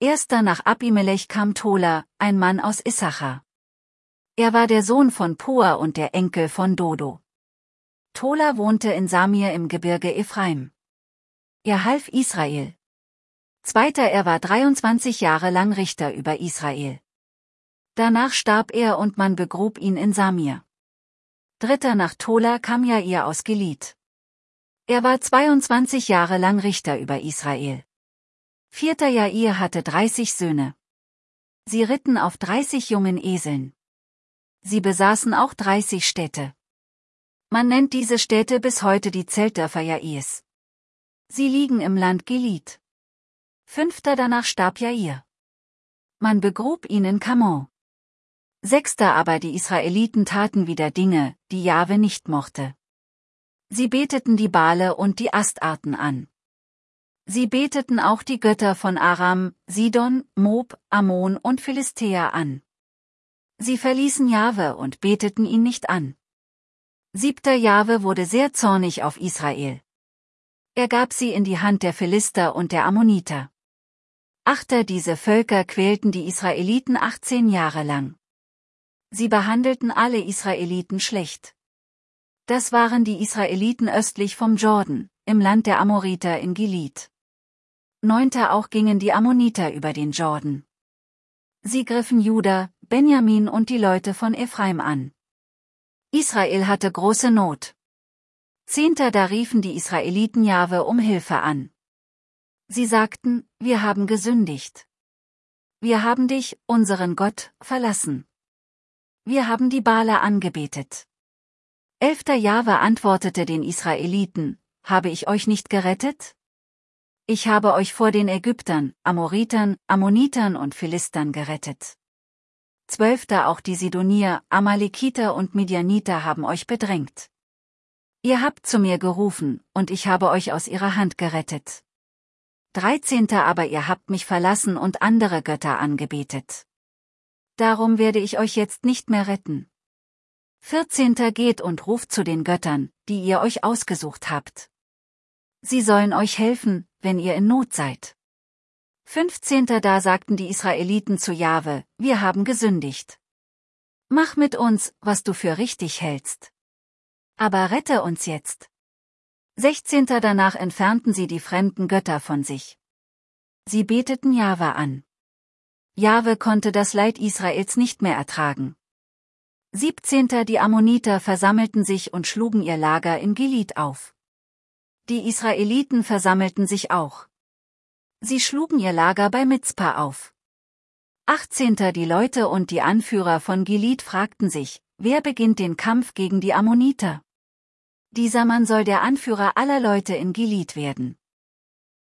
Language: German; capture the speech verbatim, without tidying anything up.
Erster nach Abimelech kam Tola, ein Mann aus Issachar. Er war der Sohn von Pua und der Enkel von Dodo. Tola wohnte in Samir im Gebirge Ephraim. Er half Israel. Zweiter Er war dreiundzwanzig Jahre lang Richter über Israel. Danach starb er und man begrub ihn in Samir. Dritter nach Tola kam Jair aus Gilead. Er war zweiundzwanzig Jahre lang Richter über Israel. Vierter Jair hatte dreißig Söhne. Sie ritten auf dreißig jungen Eseln. Sie besaßen auch dreißig Städte. Man nennt diese Städte bis heute die Zeltdörfer Jairs. Sie liegen im Land Gilead. Fünfter Danach starb Jair. Man begrub ihn in Kamon. Sechster Aber die Israeliten taten wieder Dinge, die Jahwe nicht mochte. Sie beteten die Bale und die Astarten an. Sie beteten auch die Götter von Aram, Sidon, Mob, Ammon und Philistea an. Sie verließen Jahwe und beteten ihn nicht an. Siebter Jahwe wurde sehr zornig auf Israel. Er gab sie in die Hand der Philister und der Ammoniter. Achter Diese Völker quälten die Israeliten achtzehn Jahre lang. Sie behandelten alle Israeliten schlecht. Das waren die Israeliten östlich vom Jordan, im Land der Amoriter in Gilead. Neunter Auch gingen die Ammoniter über den Jordan. Sie griffen Juda, Benjamin und die Leute von Ephraim an. Israel hatte große Not. Zehnter Da riefen die Israeliten Jahwe um Hilfe an. Sie sagten, wir haben gesündigt. Wir haben dich, unseren Gott, verlassen. Wir haben die Bale angebetet. Elfter Jahwe antwortete den Israeliten, habe ich euch nicht gerettet? Ich habe euch vor den Ägyptern, Amoritern, Ammonitern und Philistern gerettet. Zwölfter Auch die Sidonier, Amalekiter und Midianiter haben euch bedrängt. Ihr habt zu mir gerufen, und ich habe euch aus ihrer Hand gerettet. Dreizehnter Aber ihr habt mich verlassen und andere Götter angebetet. Darum werde ich euch jetzt nicht mehr retten. Vierzehnter Geht und ruft zu den Göttern, die ihr euch ausgesucht habt. Sie sollen euch helfen, wenn ihr in Not seid. Fünfzehnter Da sagten die Israeliten zu Jahwe, wir haben gesündigt. Mach mit uns, was du für richtig hältst. Aber rette uns jetzt. Sechzehnter Danach entfernten sie die fremden Götter von sich. Sie beteten Jahwe an. Jahwe konnte das Leid Israels nicht mehr ertragen. Siebzehnter Die Ammoniter versammelten sich und schlugen ihr Lager in Gilead auf. Die Israeliten versammelten sich auch. Sie schlugen ihr Lager bei Mizpa auf. Achtzehnter Die Leute und die Anführer von Gilead fragten sich, wer beginnt den Kampf gegen die Ammoniter? Dieser Mann soll der Anführer aller Leute in Gilead werden.